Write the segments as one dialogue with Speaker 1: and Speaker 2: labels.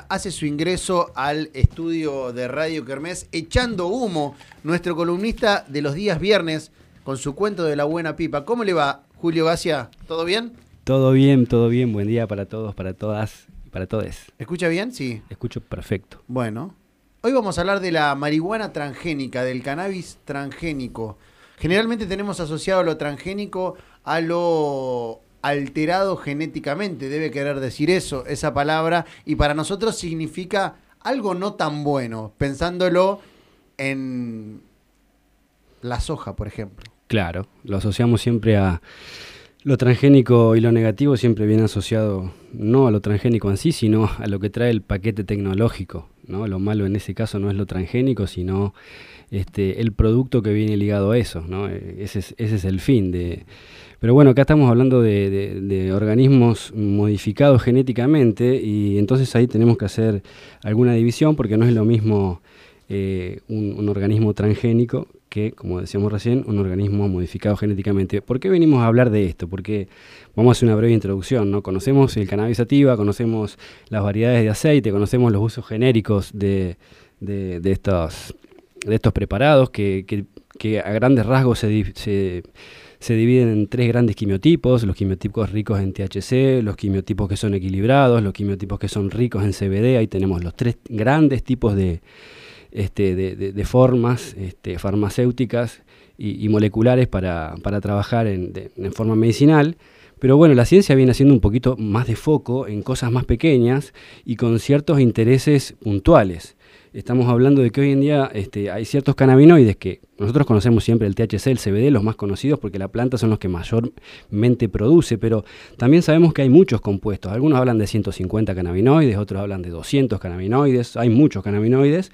Speaker 1: hace su ingreso al estudio de Radio Kermés, echando humo, nuestro columnista de los días viernes, con su cuento de la buena pipa. ¿Cómo le va, Julio Gacia? ¿Todo bien?
Speaker 2: Todo bien, todo bien. Buen día para todos, para todas y para todes.
Speaker 1: ¿Escucha bien? Sí.
Speaker 2: Escucho perfecto.
Speaker 1: Bueno, hoy vamos a hablar de la marihuana transgénica, del cannabis transgénico. Generalmente tenemos asociado lo transgénico a lo alterado genéticamente, debe querer decir eso, esa palabra, y para nosotros significa algo no tan bueno, pensándolo en la soja, por ejemplo.
Speaker 2: Claro, lo asociamos siempre a lo transgénico, y lo negativo siempre viene asociado no a lo transgénico en sí, sino a lo que trae el paquete tecnológico, ¿no? Lo malo en ese caso no es lo transgénico, sino el producto que viene ligado a eso, ¿no? Ese es el fin de... Pero bueno, acá estamos hablando de organismos modificados genéticamente, y entonces ahí tenemos que hacer alguna división, porque no es lo mismo un organismo transgénico que, como decíamos recién, un organismo modificado genéticamente. ¿Por qué venimos a hablar de esto? Porque vamos a hacer una breve introducción, ¿no? Conocemos el cannabis sativa, conocemos las variedades de aceite, conocemos los usos genéricos de estos preparados que a grandes rasgos se dividen en tres grandes quimiotipos: los quimiotipos ricos en THC, los quimiotipos que son equilibrados, los quimiotipos que son ricos en CBD. Ahí tenemos los tres grandes tipos de formas farmacéuticas y moleculares para trabajar en forma medicinal. Pero bueno, la ciencia viene haciendo un poquito más de foco en cosas más pequeñas y con ciertos intereses puntuales. Estamos hablando de que hoy en día hay ciertos cannabinoides que nosotros conocemos siempre: el THC, el CBD, los más conocidos porque la planta son los que mayormente produce, pero también sabemos que hay muchos compuestos. Algunos hablan de 150 cannabinoides, otros hablan de 200 cannabinoides, hay muchos cannabinoides.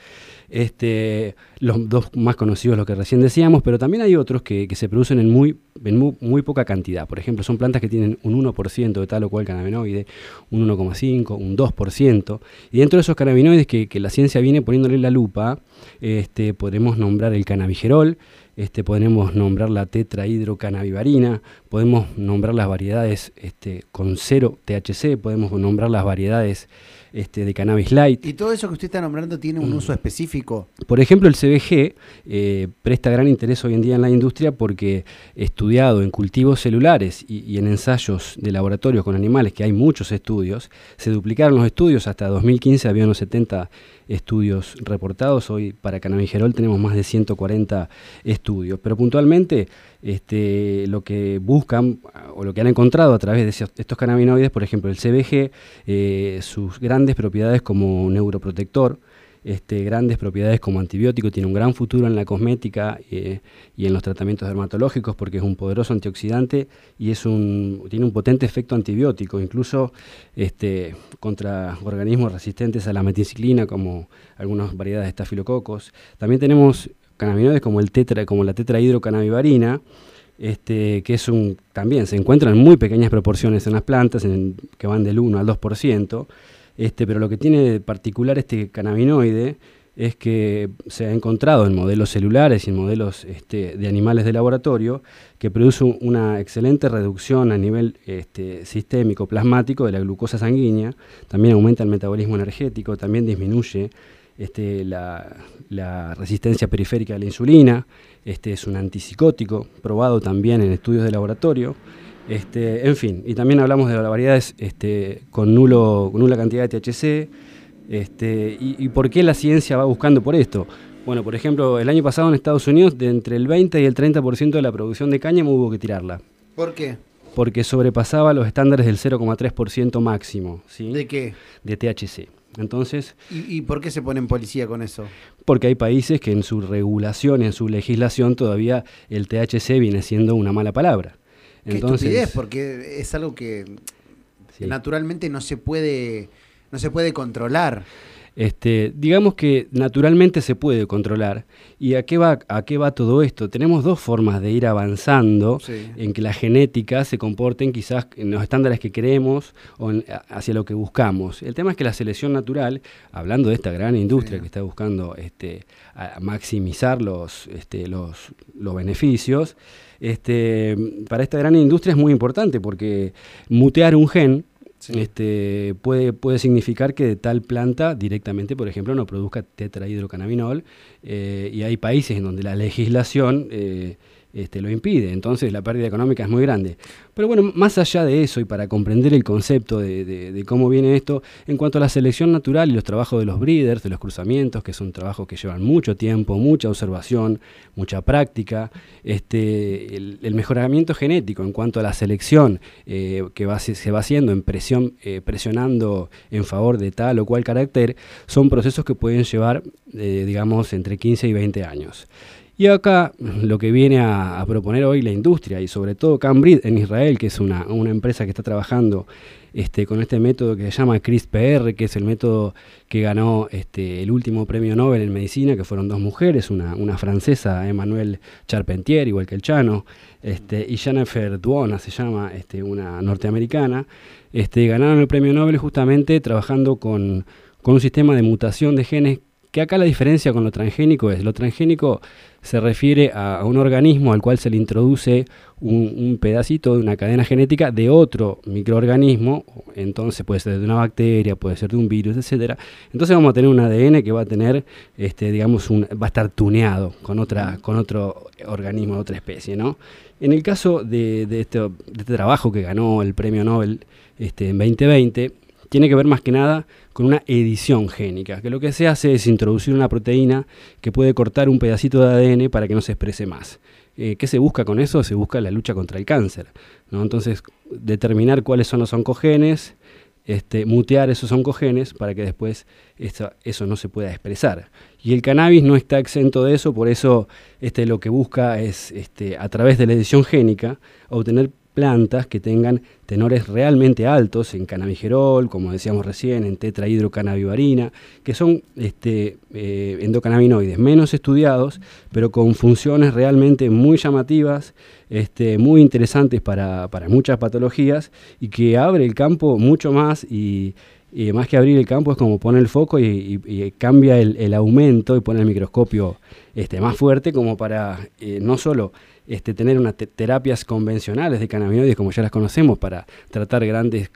Speaker 2: Los dos más conocidos, lo que recién decíamos, pero también hay otros que se producen en muy poca cantidad. Por ejemplo, son plantas que tienen un 1% de tal o cual cannabinoide, un 1,5%, un 2%, y dentro de esos cannabinoides que la ciencia viene poniéndole la lupa, podemos nombrar el cannabigerol, podemos nombrar la tetrahidrocannabivarina, podemos nombrar las variedades con 0 THC, podemos nombrar las variedades de cannabis light.
Speaker 1: ¿Y todo eso que usted está nombrando tiene un uso específico?
Speaker 2: Por ejemplo, el CBG presta gran interés hoy en día en la industria porque, estudiado en cultivos celulares y en ensayos de laboratorio con animales, que hay muchos estudios, se duplicaron los estudios. Hasta 2015 había unos 70 estudios reportados. Hoy para cannabigerol tenemos más de 140 estudios. Pero puntualmente lo que buscan o lo que han encontrado a través de estos cannabinoides, por ejemplo el CBG, sus grandes propiedades como neuroprotector, grandes propiedades como antibiótico, tiene un gran futuro en la cosmética y en los tratamientos dermatológicos porque es un poderoso antioxidante y tiene un potente efecto antibiótico, incluso contra organismos resistentes a la meticilina, como algunas variedades de estafilococos. También tenemos cannabinoides como la tetrahidrocannabivarina, que también se encuentra en muy pequeñas proporciones en las plantas, que van del 1 al 2%. Pero lo que tiene de particular este cannabinoide es que se ha encontrado en modelos celulares y en modelos de animales de laboratorio que produce una excelente reducción a nivel sistémico, plasmático, de la glucosa sanguínea. También aumenta el metabolismo energético, también disminuye la resistencia periférica a la insulina. Es un antipsicótico probado también en estudios de laboratorio. En fin, y también hablamos de las variedades con nula cantidad de THC. ¿Y por qué la ciencia va buscando por esto? Bueno, por ejemplo, el año pasado en Estados Unidos, de entre el 20 y el 30% de la producción de cáñamo hubo que tirarla.
Speaker 1: ¿Por qué?
Speaker 2: Porque sobrepasaba los estándares del 0,3% máximo. ¿Sí?
Speaker 1: ¿De qué?
Speaker 2: De THC. Entonces,
Speaker 1: ¿Y por qué se ponen policía con eso?
Speaker 2: Porque hay países que en su regulación y en su legislación todavía el THC viene siendo una mala palabra.
Speaker 1: Qué estupidez, porque es algo que naturalmente no se puede controlar.
Speaker 2: Digamos que naturalmente se puede controlar. ¿Y a qué va todo esto? Tenemos dos formas de ir avanzando en que la genética se comporte quizás en los estándares que queremos o hacia lo que buscamos. El tema es que la selección natural, hablando de esta gran industria que está buscando a maximizar los beneficios, para esta gran industria es muy importante porque mutear un gen
Speaker 1: Sí.
Speaker 2: puede significar que de tal planta directamente, por ejemplo, no produzca tetrahidrocannabinol, y hay países en donde la legislación lo impide, entonces la pérdida económica es muy grande. Pero bueno, más allá de eso, y para comprender el concepto de cómo viene esto, en cuanto a la selección natural y los trabajos de los breeders, de los cruzamientos, que son trabajos que llevan mucho tiempo, mucha observación, mucha práctica, el mejoramiento genético en cuanto a la selección se va haciendo en presionando en favor de tal o cual carácter, son procesos que pueden llevar, digamos, entre 15 y 20 años. Y acá lo que viene a proponer hoy la industria, y sobre todo Cambridge en Israel, que es una empresa que está trabajando con este método que se llama CRISPR, que es el método que ganó el último premio Nobel en medicina, que fueron dos mujeres, una francesa, Emmanuelle Charpentier, igual que el Chano, y Jennifer Doudna se llama, una norteamericana, ganaron el premio Nobel justamente trabajando con un sistema de mutación de genes, que acá la diferencia con lo transgénico lo transgénico se refiere a un organismo al cual se le introduce un pedacito de una cadena genética de otro microorganismo, entonces puede ser de una bacteria, puede ser de un virus, etcétera. Entonces vamos a tener un ADN que va a tener, va a estar tuneado con otro organismo, otra especie, ¿no? En el caso de este trabajo que ganó el premio Nobel en 2020, tiene que ver más que nada con una edición génica, que lo que se hace es introducir una proteína que puede cortar un pedacito de ADN para que no se exprese más. ¿Qué se busca con eso? Se busca la lucha contra el cáncer, ¿no? Entonces, determinar cuáles son los oncogenes, mutear esos oncogenes para que después eso no se pueda expresar. Y el cannabis no está exento de eso, por eso lo que busca es, a través de la edición génica, obtener plantas que tengan tenores realmente altos en cannabigerol, como decíamos recién, en tetrahidrocannabivarina, que son endocannabinoides menos estudiados, pero con funciones realmente muy llamativas, muy interesantes para muchas patologías, y que abre el campo mucho más, y más que abrir el campo es como poner el foco y cambia el aumento y pone el microscopio más fuerte, como para no solo tener unas terapias convencionales de cannabinoides como ya las conocemos para tratar grandes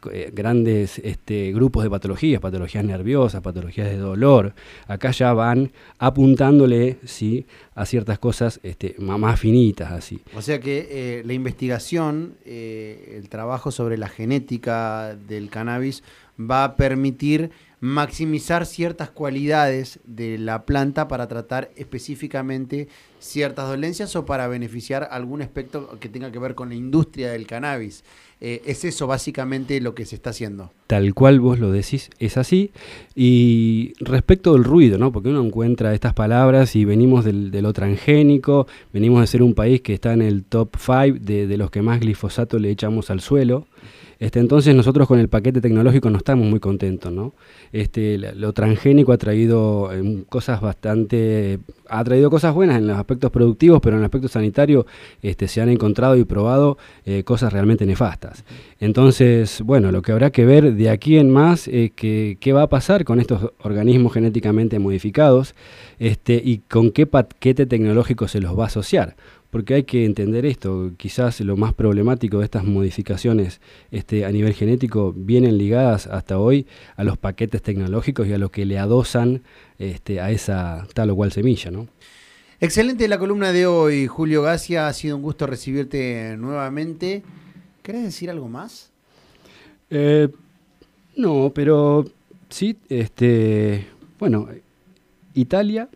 Speaker 2: grupos de patologías nerviosas, patologías de dolor. Acá ya van apuntándole, ¿sí?, a ciertas cosas más finitas, así.
Speaker 1: O sea que la investigación, el trabajo sobre la genética del cannabis va a permitir maximizar ciertas cualidades de la planta para tratar específicamente ciertas dolencias o para beneficiar algún aspecto que tenga que ver con la industria del cannabis. Es eso básicamente lo que se está haciendo.
Speaker 2: Tal cual vos lo decís, es así. Y respecto del ruido, ¿no? Porque uno encuentra estas palabras y venimos de lo transgénico, venimos de ser un país que está en el top 5 de los que más glifosato le echamos al suelo. Entonces nosotros con el paquete tecnológico no estamos muy contentos, ¿no? Lo transgénico ha traído cosas buenas en los aspectos productivos, pero en el aspecto sanitario se han encontrado y probado cosas realmente nefastas. Entonces, bueno, lo que habrá que ver de aquí en más es qué va a pasar con estos organismos genéticamente modificados, y con qué paquete tecnológico se los va a asociar. Porque hay que entender esto, quizás lo más problemático de estas modificaciones a nivel genético vienen ligadas hasta hoy a los paquetes tecnológicos y a lo que le adosan a esa tal o cual semilla, ¿no?
Speaker 1: Excelente la columna de hoy, Julio Gacia, ha sido un gusto recibirte nuevamente. ¿Querés decir algo más?
Speaker 2: No, pero sí, bueno, Italia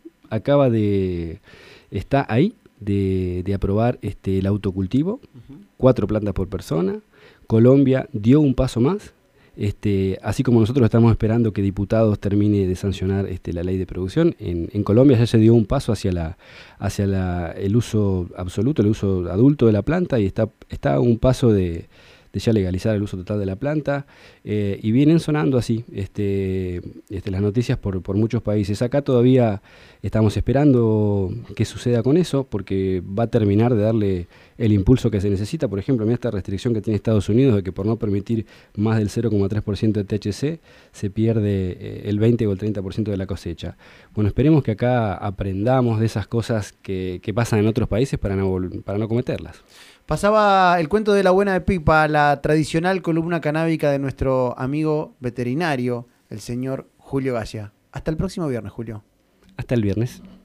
Speaker 2: está ahí de aprobar el autocultivo, 4 plantas por persona. Colombia dio un paso más, así como nosotros estamos esperando que diputados termine de sancionar la ley de producción. En Colombia ya se dio un paso hacia el uso absoluto, el uso adulto de la planta, y está un paso de ya legalizar el uso total de la planta, y vienen sonando así las noticias por muchos países. Acá todavía estamos esperando qué suceda con eso, porque va a terminar de darle el impulso que se necesita. Por ejemplo, mira esta restricción que tiene Estados Unidos de que por no permitir más del 0,3% de THC se pierde el 20 o el 30% de la cosecha. Bueno, esperemos que acá aprendamos de esas cosas que pasan en otros países para no cometerlas.
Speaker 1: Pasaba el cuento de la buena de pipa, la tradicional columna canábica de nuestro amigo veterinario, el señor Julio García. Hasta el próximo viernes, Julio.
Speaker 2: Hasta el viernes.